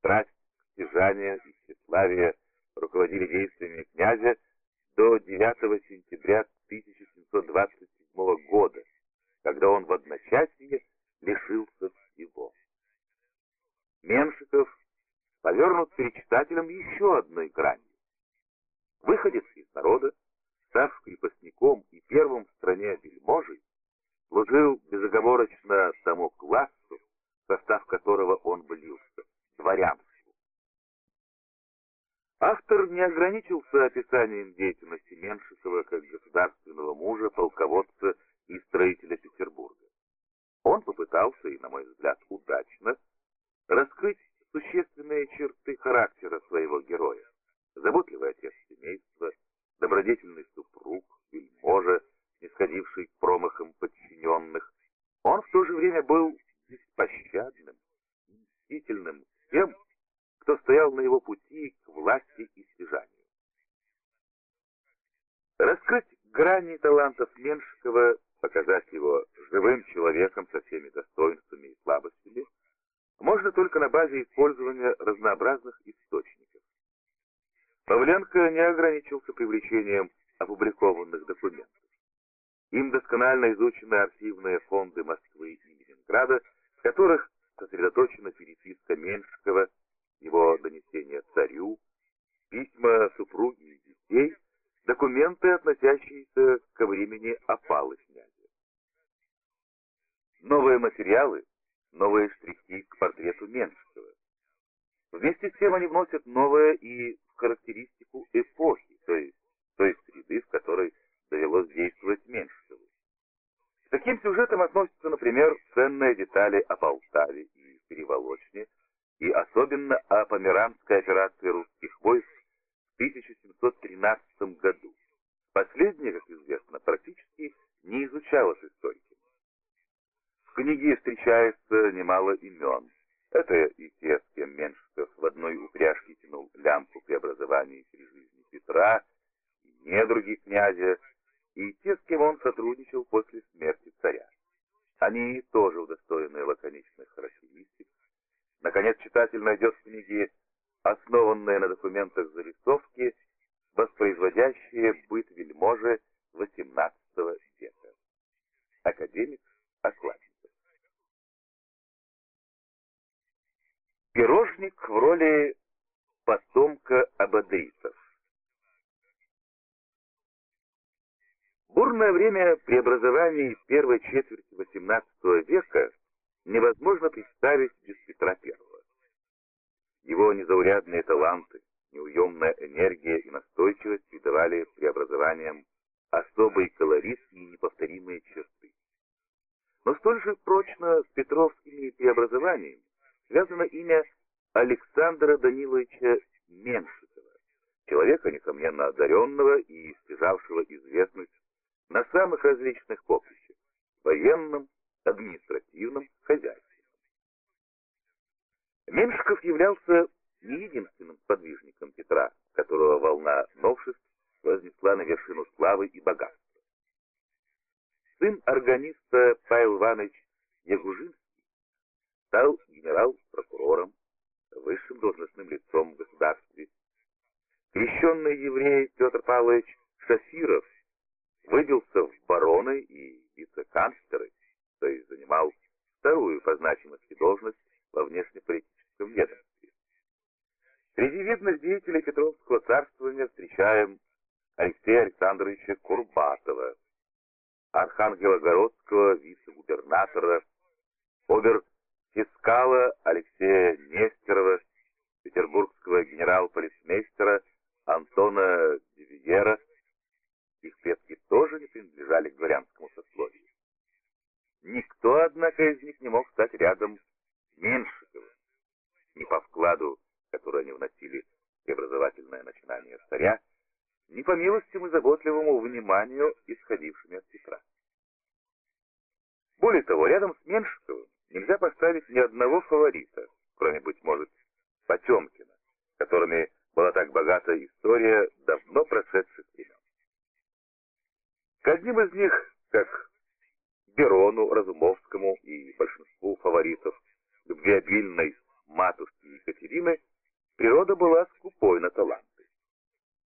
страсть, стяжание и тщеславие руководили действиями князя до 9 сентября 1727 года, когда он в одночасье лишился всего. Меншиков повернут перед читателем еще одной гранью. Выходец из народа, став крепостником и первым в стране вельможей, служил безоговорочно тому классу, в состав которого он влился, дворянству. Автор не ограничился описанием деятельности Меншикова как государственного мужа, полководца и строителя Петербурга. Он попытался, и, на мой взгляд, удачно, раскрыть существенные черты характера своего героя. Заботливый отец семейства, добродетельный супруг, вельможа, снисходивший к промахам подчиненных. Он в то же время был беспощадным, мстительным тем, кто стоял на его пути к власти и стяжанию. Раскрыть грани талантов Меншикова, показать его живым человеком со всеми достоинствами и слабостями, можно только на базе использования разнообразных источников. Павленко не ограничился привлечением опубликованных документов. Им досконально изучены архивные фонды Москвы и Ленинграда, в которых сосредоточена переписка Меншикова, его донесения царю, письма супруги и детей, документы, относящиеся ко времени опалы князя. Новые материалы, новые штрихи к портрету Меншикова. Вместе с тем они вносят новое и в характеристику эпохи, то есть той среды, в которой довелось действовать Меншикову. К таким сюжетам относятся, например, ценные детали о Полтаве и Переволочне, и особенно о Померанской операции русских войск в 1713 году. Последняя, как известно, практически не изучалась историками. В книге встречается немало имен. Это и те, с кем Меншиков в одной упряжке тянул лямку преобразований при жизни Петра, и недруги князя, и те, с кем он сотрудничал после смерти царя. Они тоже удостоены лаконичных характеристик. Наконец, читатель найдет в книге основанные на документах зарисовки, воспроизводящие быт вельможи XVIII века. Академик Окладников. Пирожник в роли потомка ободритов. Бурное время преобразований первой четверти XVIII века невозможно представить без Петра I. Его незаурядные таланты, неуемная энергия и настойчивость придавали преобразованиям особый колорит и неповторимые черты. Но столь же прочно с петровскими преобразованиями связано имя Александра Даниловича Меншикова, человека, несомненно, одаренного и стяжавшего известность на самых различных поприщах – военном, административном, хозяйственном. Меншиков являлся не единственным сподвижником Петра, которого волна новшеств вознесла на вершину славы и богатства. Сын органиста Павел Иванович Ягужинский стал генерал-прокурором, высшим должностным лицом в государстве. Крещенный еврей Петр Павлович Шафиров выбился в бароны и вице-канцлеры, то есть занимал вторую по значимости должность во внешнеполитическом ведомстве. Среди видных деятелей Петровского царствования встречаем Алексея Александровича Курбатова, архангелогородского вице-губернатора, обер-фискала Алексея Нестерова, петербургского генерал-полицмейстера Антона Дивиера. Их предки тоже не принадлежали к дворянскому сословию. Никто, однако, из них не мог стать рядом с Меншиковым, ни по вкладу, который они вносили в преобразовательное начинание царя, ни по милостям и заботливому вниманию, исходившими от Петра. Более того, рядом с Меншиковым нельзя поставить ни одного фаворита, кроме, быть может, Потемкина, которыми была так богата история давно прошедших времен. К одним из них, как Берону, Разумовскому и большинству фаворитов любвеобильной матушки Екатерины, Кодзимы природа была скупой на талант.